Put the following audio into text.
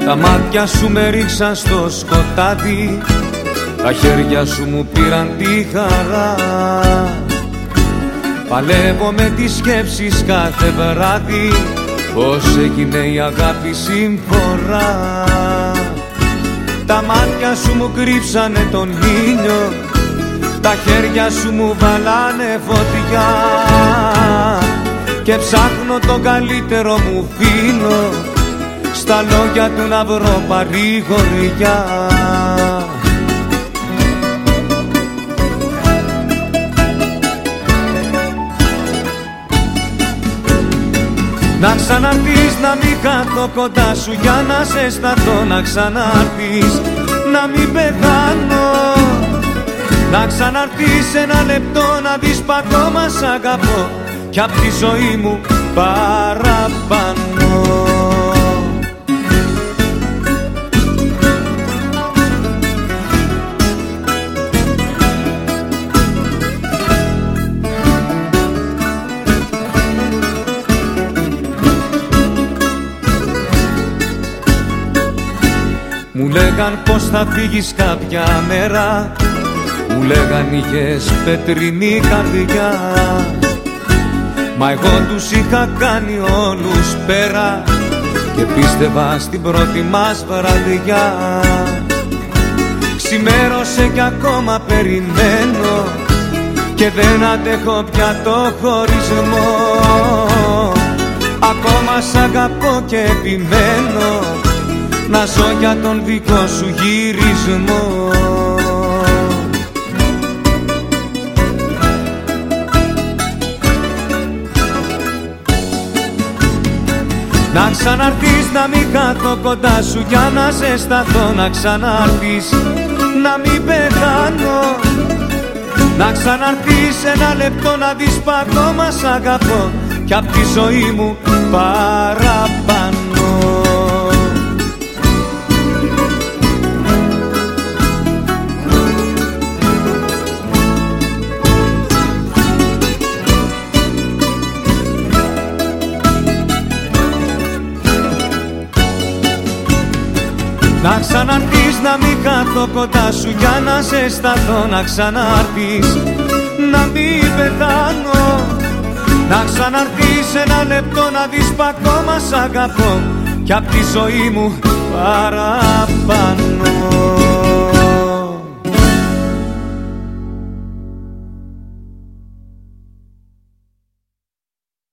Τα μάτια σου με ρίξαν στο σκοτάδι, τα χέρια σου μου πήραν τη χαρά. Παλεύω με τις σκέψεις κάθε βράδυ, πως έγινε η αγάπη συμφορά. Τα μάτια σου μου κρύψανε τον ήλιο, τα χέρια σου μου βαλάνε φωτιά, και ψάχνω τον καλύτερο μου φίλο, στα λόγια του να βρω παρηγοριά. Να ξαναρθείς, να μην κάτω κοντά σου για να σε σταθώ. Να ξαναρθείς, να μην πεθάνω. Να ξαναρθείς ένα λεπτό να δεις π' ακόμα σ' αγαπώ, κι απ' τη ζωή μου παραπάνω. Μου λέγαν πως θα φύγεις κάποια μέρα, μου λέγαν είχες πετρινή καρδιά. Μα εγώ τους είχα κάνει όλους πέρα και πίστευα στην πρώτη μας βραδιά. Ξημέρωσε κι ακόμα περιμένω και δεν αντέχω πια το χωρισμό. Ακόμα σ' αγαπώ και επιμένω να ζω για τον δικό σου γυρισμό. Να ξαναρθείς, να μην κάτω κοντά σου για να σε σταθώ. Να ξαναρθείς, να μην πεθάνω. Να ξαναρθείς ένα λεπτό να δεις π' ακόμα σ' αγαπώ, κι απ' τη ζωή μου παραπάνω. Να ξαναρθείς, να μην κάθω κοντά σου για να σε σταθώ. Να ξαναρθείς, να μην πεθάνω. Να ξαναρθείς ένα λεπτό να δεις π' ακόμα σ' αγαπώ, κι απ' τη ζωή μου παραπάνω.